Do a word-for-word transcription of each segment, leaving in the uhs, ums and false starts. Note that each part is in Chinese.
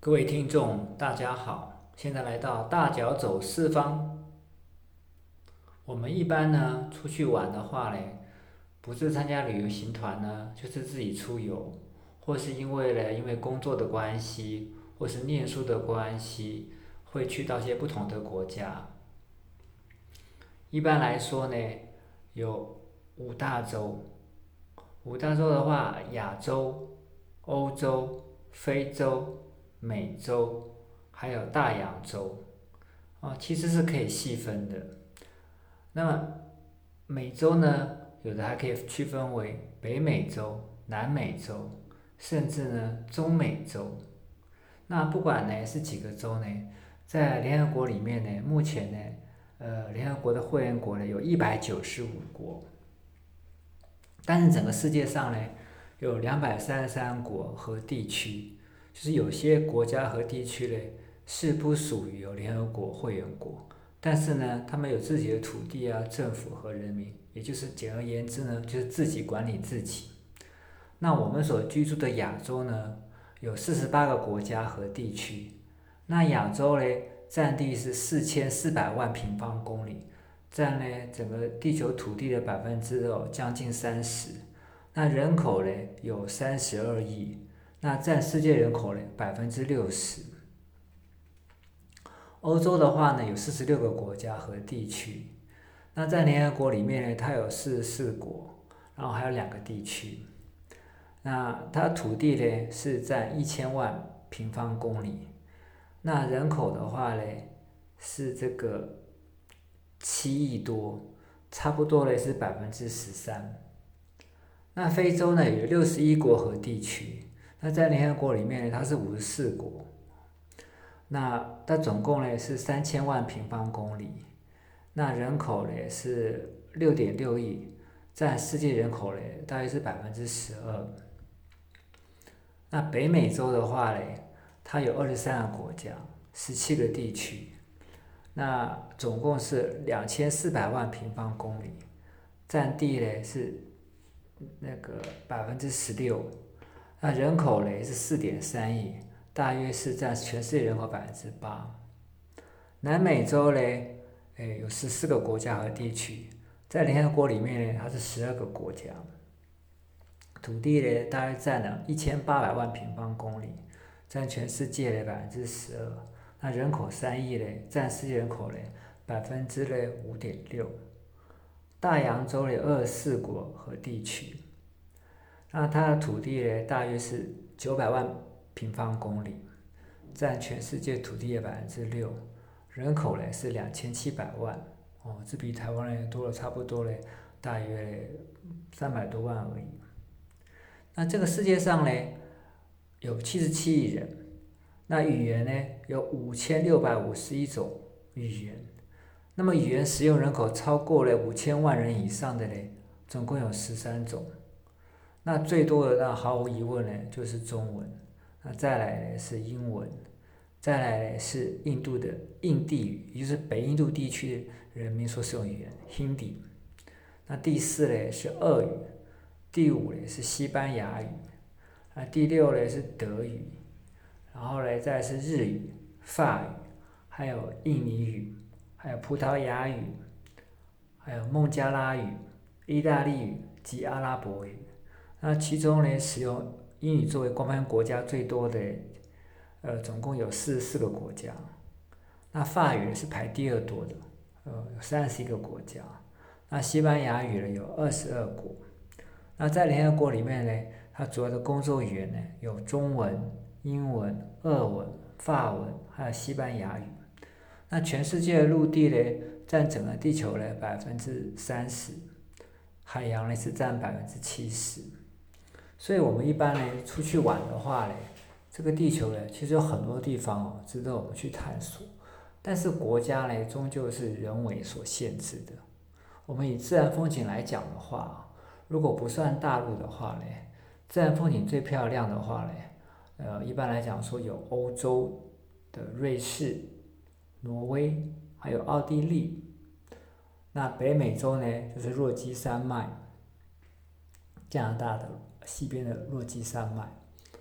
各位听众，大家好，现在来到大脚走四方。我们一般呢出去玩的话嘞，不是参加旅游行团呢，就是自己出游，或是因为嘞因为工作的关系，或是念书的关系，会去到一些不同的国家。一般来说呢，有五大洲。五大洲的话，亚洲、欧洲、非洲、美洲，还有大洋洲。哦，其实是可以细分的。那么美洲呢，有的还可以区分为北美洲、南美洲，甚至呢中美洲。那不管呢是几个洲呢，在联合国里面呢，目前呢，呃，联合国的会员国呢有一百九十五国，但是整个世界上呢，有两百三十三国和地区，就是有些国家和地区呢是不属于有联合国会员国，但是呢，他们有自己的土地啊、政府和人民，也就是简而言之呢，就是自己管理自己。那我们所居住的亚洲呢，有四十八个国家和地区。那亚洲嘞，占地是四千四百万平方公里，占呢整个地球土地的百分之哦将近三十。那人口嘞有三十二亿，那占世界人口嘞百分之六十。欧洲的话呢，有四十六个国家和地区。那在联合国里面呢，它有四十四国，然后还有两个地区。那它土地呢是占一千万平方公里，那人口的话呢是这个七亿多，差不多呢是百分之十三。那非洲呢有六十一国和地区，那在联合国里面呢它是五十四国，那它总共呢是三千万平方公里，那人口呢是六点六亿，占世界人口呢大约是百分之十二。那北美洲的话嘞，它有二十三个国家，十七个地区，那总共是两千四百万平方公里，占地嘞是那个百分之十六，那人口嘞是四点三亿，大约是占全世界人口百分之八。南美洲嘞，诶有十四个国家和地区，在联合国里面呢，它是十二个国家。土地呢，大约占了一千八百万平方公里，占全世界的百分之十二。那人口三亿嘞，占世界人口嘞百分之嘞五点六。大洋洲有二十四国和地区，那它的土地呢，大约是九百万平方公里，占全世界土地的百分之六。人口呢是两千七百万，哦，这比台湾呢多了差不多嘞，大约三百多万而已。那这个世界上呢，有七十七亿人，那语言呢有五千六百五十一种语言，那么语言使用人口超过了五千万人以上的呢，总共有十三种。那最多的那毫无疑问呢就是中文，那再来呢是英文，再来呢是印度的印地语，也就是北印度地区人民所使用语言 Hindi。那第四呢是俄语。第五呢是西班牙语，啊，第六呢是德语，然后呢再是日语、法语，还有印尼语，还有葡萄牙语，还有孟加拉语、意大利语及阿拉伯语。那其中呢，使用英语作为官方国家最多的，呃，总共有四十四个国家。那法语是排第二多的，呃，有三十一个国家。那西班牙语呢有二十二国。那在联合国里面呢，它主要的工作语言呢有中文、英文、俄文、法文，还有西班牙语。那全世界的陆地呢，占整个地球的百分之三十，海洋呢是占百分之七十。所以我们一般呢出去玩的话呢，这个地球呢其实有很多地方哦值得我们去探索，但是国家呢终究是人为所限制的。我们以自然风景来讲的话，如果不算大陆的话呢，自然风景最漂亮的话呢，呃，一般来讲说有欧洲的瑞士、挪威，还有奥地利。那北美洲呢，就是落基山脉，加拿大的西边的落基山脉。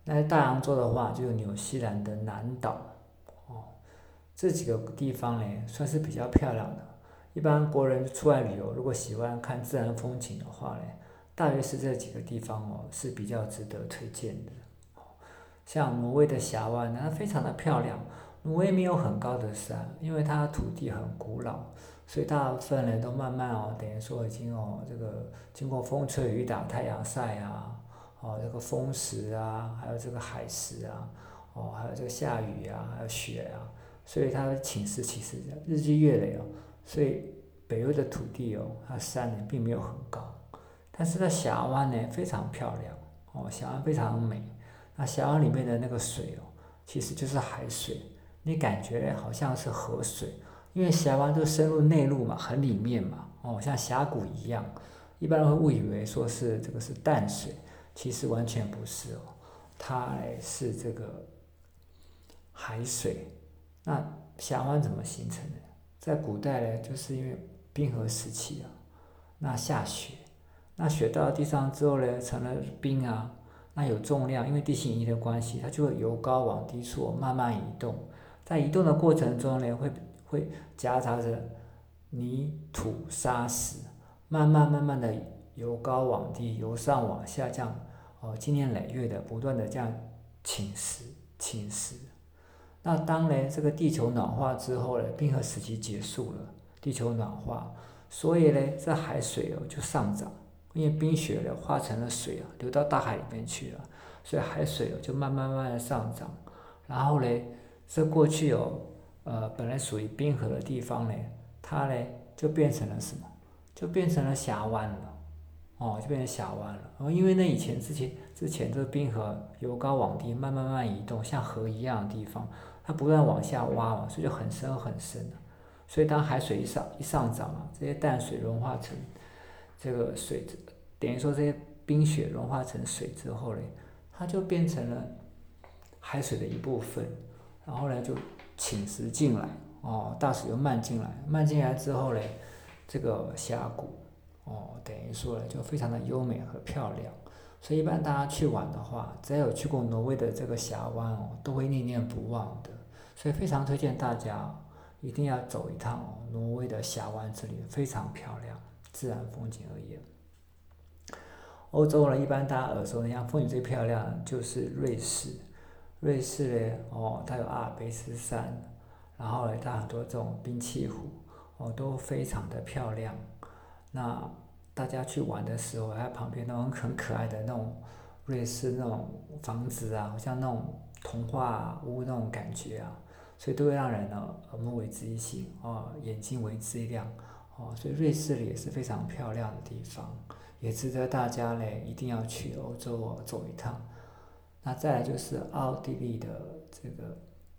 那在大洋洲的话，就有纽西兰的南岛，哦，这几个地方呢算是比较漂亮的。一般国人出来旅游，如果喜欢看自然风景的话呢，大约是这几个地方哦是比较值得推荐的。像挪威的峡湾，它非常的漂亮。挪威没有很高的山，因为它土地很古老，所以大部分人都慢慢哦，等于说已经哦，这个经过风吹雨打、太阳晒啊，哦，这个风蚀啊，还有这个海蚀啊，哦，还有这个下雨啊，还有雪啊，所以它的侵蚀其实日积月累哦，所以北欧的土地哦，它山呢并没有很高，但是在峡湾呢非常漂亮哦，峡湾非常美。那峡湾里面的那个水哦，其实就是海水，你感觉好像是河水，因为峡湾都深入内陆嘛，很里面嘛，哦，像峡谷一样，一般人会误以为说是这个是淡水，其实完全不是哦，它是这个海水。那峡湾怎么形成的？在古代呢，就是因为冰河时期啊，那下雪，那雪到了地上之后呢，成了冰啊。那有重量，因为地心引力的关系，它就会由高往低处慢慢移动。在移动的过程中呢，会会夹杂着泥土、沙石，慢慢慢慢的由高往低，由上往下这样，哦，经年累月的不断的这样侵蚀、侵蚀。那当呢这个地球暖化之后呢，冰河时期结束了，地球暖化，所以呢这海水哦就上涨。因为冰雪呢化成了水啊，流到大海里面去了，所以海水就慢慢慢慢的上涨。然后呢，这过去哦，呃，本来属于冰河的地方呢，它呢就变成了什么？就变成了峡湾了，哦，就变成峡湾了。哦，因为呢以前之前之前这个冰河由高往低，慢慢慢慢移动，像河一样的地方，它不断往下挖嘛，所以就很深很深了。所以当海水一上一上涨啊，这些淡水融化成这个水，等于说这些冰雪融化成水之后呢，它就变成了海水的一部分，然后呢就侵蚀进来，哦，大水又漫进来，漫进来之后呢，这个峡谷，哦，等于说呢就非常的优美和漂亮，所以一般大家去玩的话，只要有去过挪威的这个峡湾哦，都会念念不忘的，所以非常推荐大家一定要走一趟哦，挪威的峡湾之旅非常漂亮。自然风景而言，欧洲呢，一般大家耳熟能详，风景最漂亮就是瑞士。瑞士呢，哦，它有阿尔卑斯山，然后呢，它很多这种冰碛湖，哦，都非常的漂亮。那大家去玩的时候，它旁边那种很可爱的那种瑞士那种房子啊，好像那种童话屋那种感觉啊，所以都会让人呢耳目为之一新，哦，眼睛为之一亮。哦，所以瑞士也是非常漂亮的地方，也值得大家呢一定要去欧洲哦走一趟。那再来就是奥地利的这个，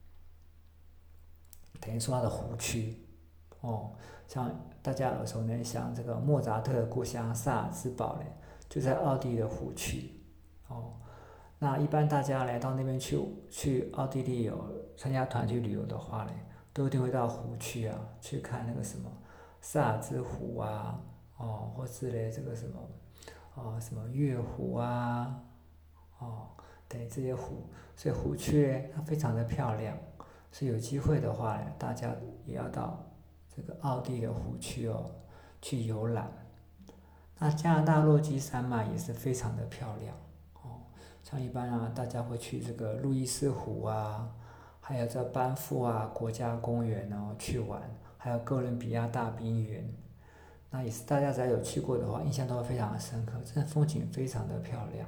等于说它的湖区，哦，像大家耳熟能详这个莫扎特的故乡萨尔茨堡呢，就在奥地利的湖区，哦，那一般大家来到那边去去奥地利有参加团体旅游的话呢，都一定会到湖区啊去看那个什么。萨尔兹湖啊，哦，或是嘞这个什么，哦，什么月湖啊，哦，等于这些湖，所以湖区呢它非常的漂亮，所以有机会的话，大家也要到这个奥地利的湖区哦去游览。那加拿大落基山脉也是非常的漂亮，哦，像一般啊大家会去这个路易斯湖啊，还有这班夫啊国家公园哦去玩。还有哥伦比亚大冰原，那也是大家只要有去过的话，印象都会非常的深刻，真的风景非常的漂亮。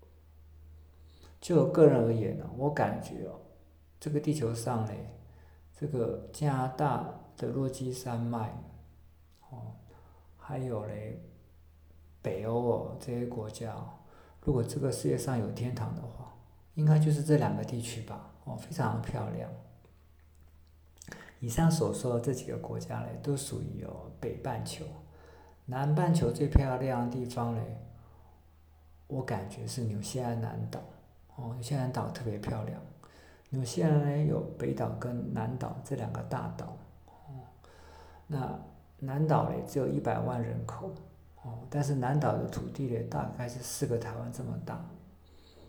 就我个人而言呢，我感觉哦，这个地球上嘞，这个加拿大的落基山脉，哦，还有嘞北欧哦这些国家哦，如果这个世界上有天堂的话，应该就是这两个地区吧，哦，非常漂亮。以上所说的这几个国家呢，都属于有北半球。南半球最漂亮的地方呢，我感觉是纽西兰南岛。哦，纽西兰岛特别漂亮。纽西兰呢有北岛跟南岛这两个大岛。哦，那南岛呢只有一百万人口。哦，但是南岛的土地呢大概是四个台湾这么大。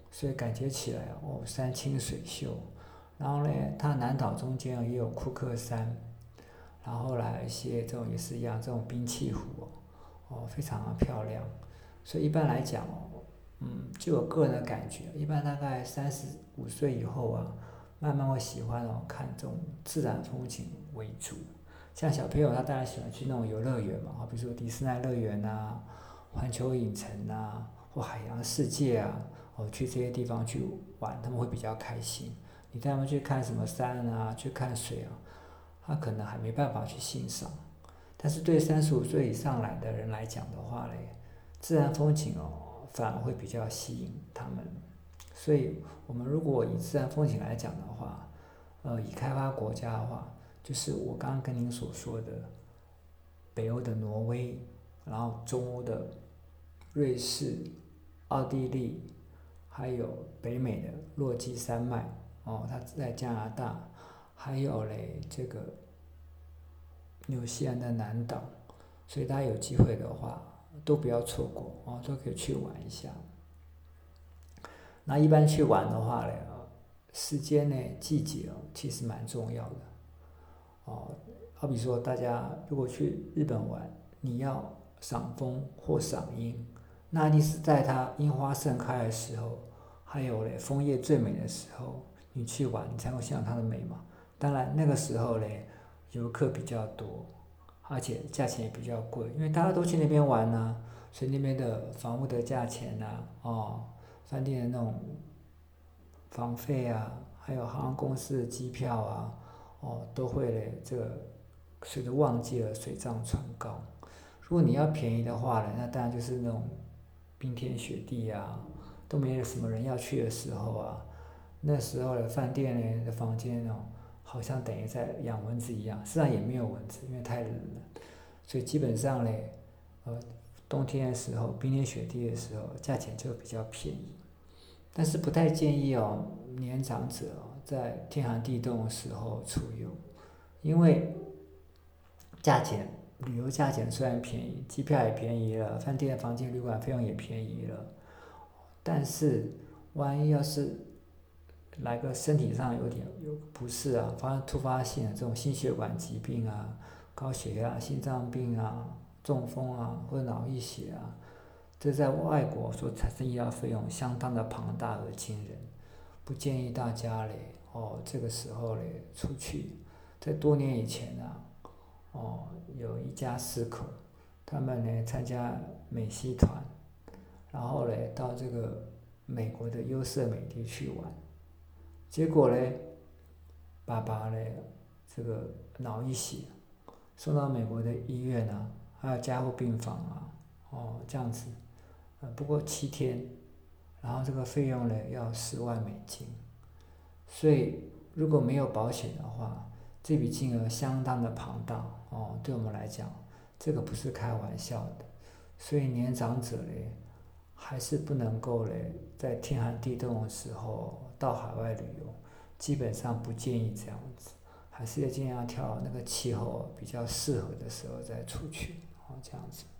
所以感觉起来哦山清水秀。然后呢，它南岛中间也有库克山，然后来一些这种也是一样这种冰碛湖哦，哦非常的漂亮。所以一般来讲哦，嗯，就我个人的感觉，一般大概三十五岁以后啊，慢慢会喜欢哦看这种自然风景为主。像小朋友他当然喜欢去那种游乐园嘛，比如说迪士尼乐园啊、环球影城啊，或海洋世界啊，哦去这些地方去玩，他们会比较开心。你带他们去看什么山啊，去看水啊，他可能还没办法去欣赏。但是对三十五岁以上来的人来讲的话嘞，自然风景哦，反而会比较吸引他们。所以，我们如果以自然风景来讲的话，呃，以开发国家的话，就是我刚刚跟您所说的，北欧的挪威，然后中欧的瑞士、奥地利，还有北美的落基山脉，哦，它在加拿大，还有嘞这个纽西兰的南岛，所以大家有机会的话都不要错过哦，都可以去玩一下。那一般去玩的话呢，时间呢、季节哦，其实蛮重要的哦。好比说，大家如果去日本玩，你要赏枫或赏樱，那一定是在它樱花盛开的时候，还有嘞枫叶最美的时候，你去玩，你才会欣赏它的美嘛。当然那个时候嘞，游客比较多，而且价钱也比较贵，因为大家都去那边玩呢、啊，所以那边的房屋的价钱呐、啊，哦，饭店的那种房费啊，还有航空公司的机票啊，哦，都会嘞这个随着旺季而水涨船高。如果你要便宜的话呢，那当然就是那种冰天雪地啊，都没有什么人要去的时候啊，那时候的饭店呢的房间哦，好像等于在养蚊子一样，实际上也没有蚊子，因为太冷了，所以基本上嘞，呃，冬天的时候，冰天雪地的时候，价钱就比较便宜。但是不太建议哦，年长者哦，在天寒地冻的时候出游，因为价钱，旅游价钱虽然便宜，机票也便宜了，饭店、房间、旅馆费用也便宜了，但是万一要是来个身体上有点有不适啊，发生突发性的这种心血管疾病啊、高血压、心脏病啊、中风啊或者脑溢血啊，这在外国所产生医疗费用相当的庞大而惊人，不建议大家嘞哦这个时候嘞出去。在多年以前啊，哦有一家四口，他们呢参加美西团，然后嘞到这个美国的优胜美地去玩，结果嘞爸爸嘞这个脑溢血，送到美国的医院啊，还有加护病房啊，哦这样子，呃不过七天，然后这个费用呢要十万美金，所以如果没有保险的话，这笔金额相当的庞大哦，对我们来讲，这个不是开玩笑的，所以年长者嘞还是不能够嘞在天寒地冻的时候到海外旅游，基本上不建议这样子，还是要尽量挑那个气候比较适合的时候再出去哦，这样子。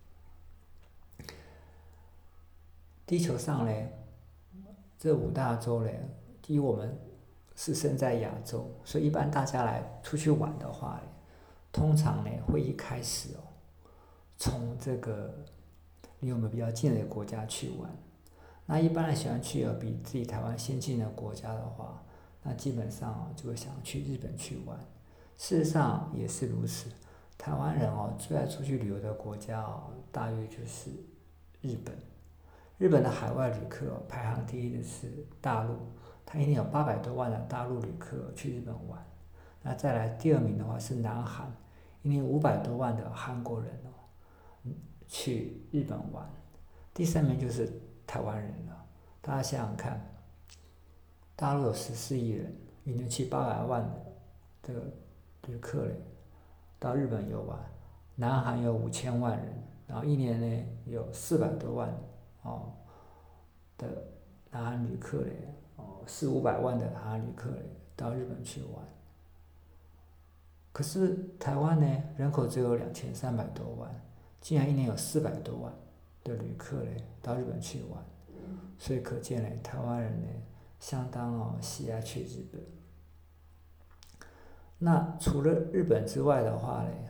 地球上嘞，这五大洲嘞，以我们是身在亚洲，所以一般大家来出去玩的话，通常呢会一开始哦，从这个离我们比较近的国家去玩。那一般人喜欢去有比自己台湾先进的国家的话，那基本上就会想去日本去玩。事实上也是如此，台湾人哦最爱出去旅游的国家哦，大约就是日本。日本的海外旅客排行第一的是大陆，它一年有八百多万的大陆旅客去日本玩。那再来第二名的话是南韩，一年五百多万的韩国人哦去日本玩。第三名就是台湾人了。大家想想看，大陆有十四亿人，一年去八百万的这个旅客嘞到日本游玩，南韩有五千万人，然后一年呢有四百多万哦的南韩旅客嘞，哦四五百万的南韩旅客嘞到日本去玩。可是台湾呢人口只有两千三百多万，竟然一年有四百多万的旅客嘞到日本去玩。 所以可见呢，台湾人呢相当哦喜爱去日本。那除了日本之外的话呢，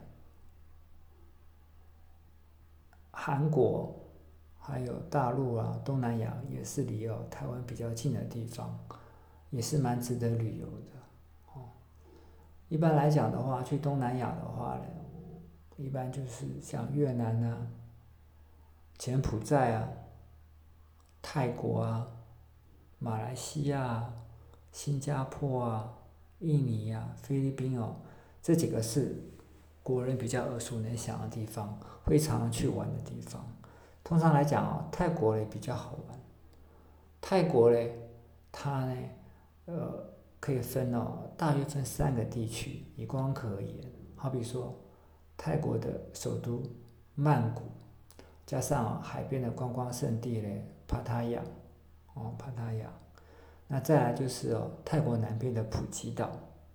韩国还有大陆啊、东南亚也是离哦台湾比较近的地方，也是蛮值得旅游的哦。一般来讲的话，去东南亚的话呢，一般就是像越南啊、柬埔寨啊、泰国啊、马来西亚啊、新加坡啊、印尼啊、菲律宾哦，这几个是国人比较耳熟能详的地方，会常常去玩的地方。通常来讲哦，泰国嘞比较好玩。泰国嘞，它呢，呃，可以分哦，大约分三个地区，以观光客而言，好比说，泰国的首都曼谷，加上海边的观光胜地嘞，帕塔亚，哦，帕塔亚。那再来就是哦，泰国南边的普吉岛。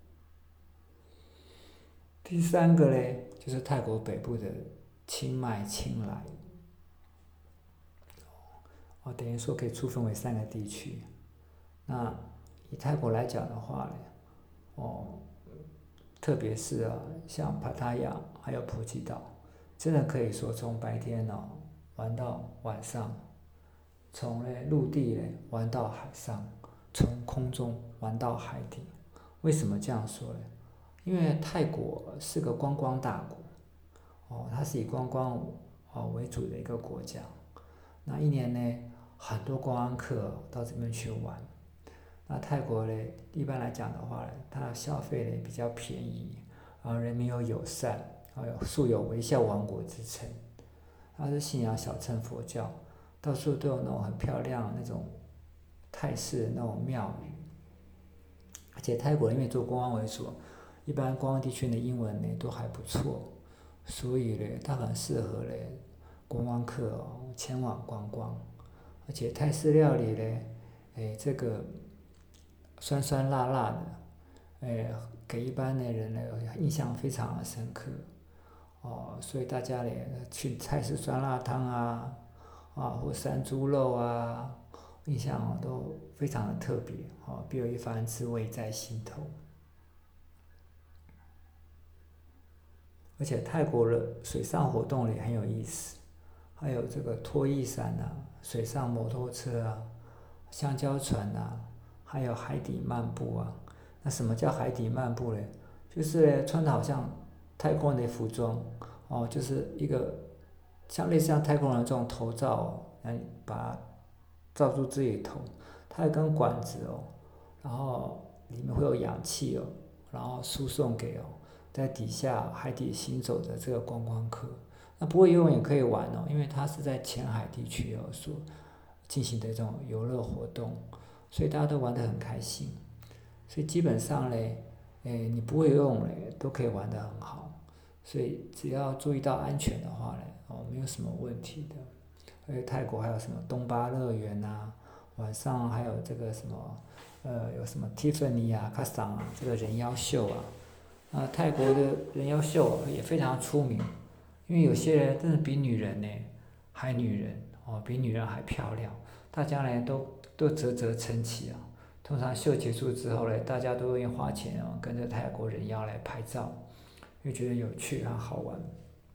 第三个嘞，就是泰国北部的清迈、清莱。哦，等于说可以粗分为三个地区。那以泰国来讲的话呢，哦，特别是啊，像帕塔亚还有普吉岛，真的可以说从白天哦玩到晚上，从呢陆地呢玩到海上，从空中玩到海底。为什么这样说呢？因为泰国是个观光大国，哦，它是以观光哦为主的一个国家。那一年呢，很多观光客到这边去玩。那泰国呢，一般来讲的话呢，它的消费呢比较便宜，然后人民又友善，还有素有微笑王国之称。它是信仰小乘佛教，到处都有那种很漂亮那种泰式的那种庙宇。而且泰国因为做观光为主，一般观光地区的英文呢都还不错，所以呢，它很适合呢观光客哦前往观光。而且泰式料理呢，哎，这个酸酸辣辣的，哎，给一般的人呢印象非常的深刻哦，所以大家呢去泰式酸辣汤啊，啊或山猪肉啊，印象都非常的特别哦，别有一番滋味在心头。而且泰国的水上活动也很有意思，还有这个拖曳伞啊、水上摩托车啊、香蕉船啊，还有海底漫步啊。那什么叫海底漫步呢？就是穿的好像太空人的服装哦，就是一个像类似像太空人这种头罩，来把它罩住自己的头，它有根管子哦，然后里面会有氧气哦，然后输送给哦在底下海底行走的这个观光客。那不会游泳也可以玩哦，因为它是在浅海地区哦所进行的这种游乐活动，所以大家都玩得很开心。所以基本上嘞，诶，你不会游泳嘞，都可以玩得很好。所以只要注意到安全的话嘞，哦，没有什么问题的。而且泰国还有什么东巴乐园啊，晚上还有这个什么，呃，有什么 Tiffany 啊、卡桑啊，这个人妖秀啊，啊，泰国的人妖秀也非常出名，因为有些人真的比女人呢还女人哦，比女人还漂亮，大家呢都都啧啧称奇啊。通常秀结束之后呢，大家都愿意花钱哦，跟着泰国人妖来拍照，因为觉得有趣和好玩。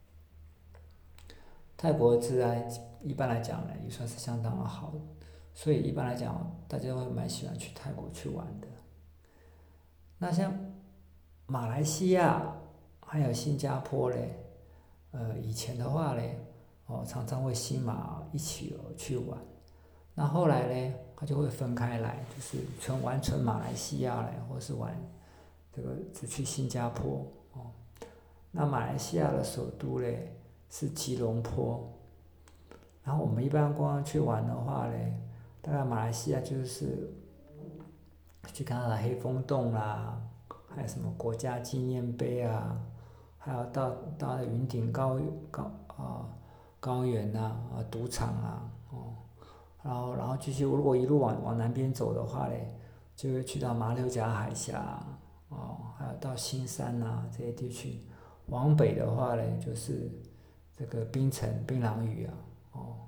泰国治安一般来讲呢，也算是相当的好，所以一般来讲，大家会蛮喜欢去泰国去玩的。那像马来西亚还有新加坡嘞，呃，以前的话嘞，哦，常常会新马一起哦去玩。那后来呢，他就会分开来，就是纯玩纯马来西亚嘞，或是玩这个只去新加坡哦。那马来西亚的首都嘞是吉隆坡，然后我们一般光去玩的话嘞，大概马来西亚就是去看它的黑风洞啦，还有什么国家纪念碑啊，还有到到云顶高高啊高原呐啊赌场啊哦。然后，然后继续，如果一路往往南边走的话嘞，就会去到马六甲海峡，哦，还有到新山呐、这些地区。往北的话嘞，就是这个槟城、槟榔屿啊，哦，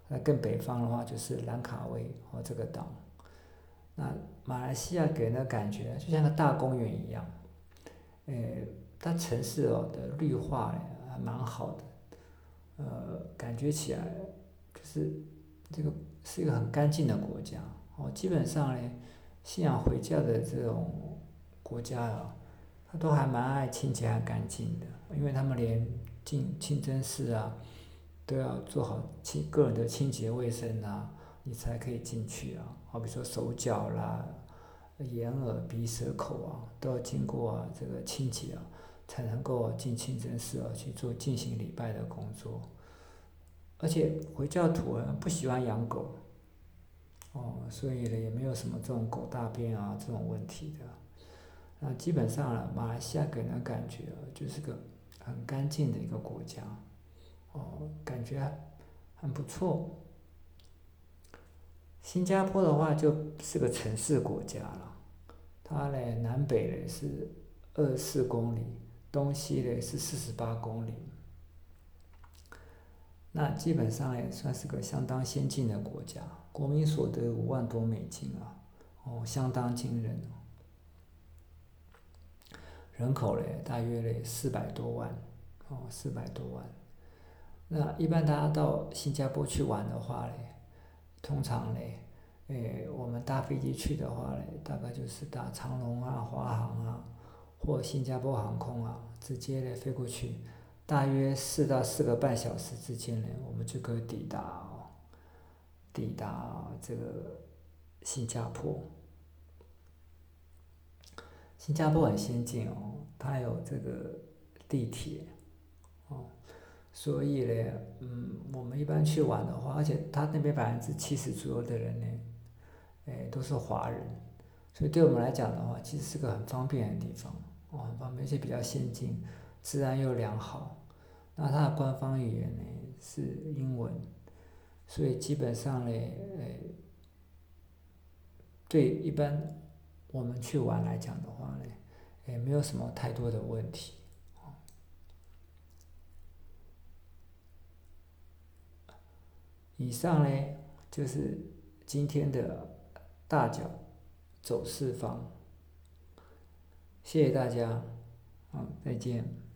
那更北方的话就是兰卡威哦这个岛。那马来西亚给人的感觉就像个大公园一样，呃，它城市哦的绿化还蛮好的，呃，感觉起来就是这个是一个很干净的国家哦。基本上呢，信仰回教的这种国家啊，他都还蛮爱清洁和干净的，因为他们连进清真寺啊都要做好清个人的清洁卫生啊，你才可以进去啊。好比说手脚啦、眼耳鼻舌口啊，都要经过啊这个清洁啊，才能够进清真寺啊去做进行礼拜的工作。而且回教徒啊不喜欢养狗，哦，所以呢也没有什么这种狗大便啊这种问题的。那基本上呢，马来西亚给人的感觉啊，就是个很干净的一个国家，哦，感觉很不错。新加坡的话就是个城市国家了，它呢南北呢是二十四公里，东西呢是四十八公里。那基本上也算是个相当先进的国家，国民所得五万多美金啊，哦，相当惊人哦。人口呢大约呢四百多万，哦，四百多万。那一般大家到新加坡去玩的话呢，通常呢，诶，我们搭飞机去的话呢，大概就是搭长荣啊、华航啊，或新加坡航空啊，直接呢飞过去，大约四到四个半小时之间呢，我们就可以抵达哦，抵达这个新加坡。新加坡很先进哦，它有这个地铁，哦，所以呢，嗯，我们一般去玩的话，而且它那边百分之七十左右的人呢，哎，都是华人，所以对我们来讲的话，其实是个很方便的地方，哦，很方便，而且比较先进，治安又良好。那它的官方语言呢是英文，所以基本上呢，哎，对一般我们去玩来讲的话呢，也没有什么太多的问题。以上呢就是今天的大脚走四方，谢谢大家，好，再见。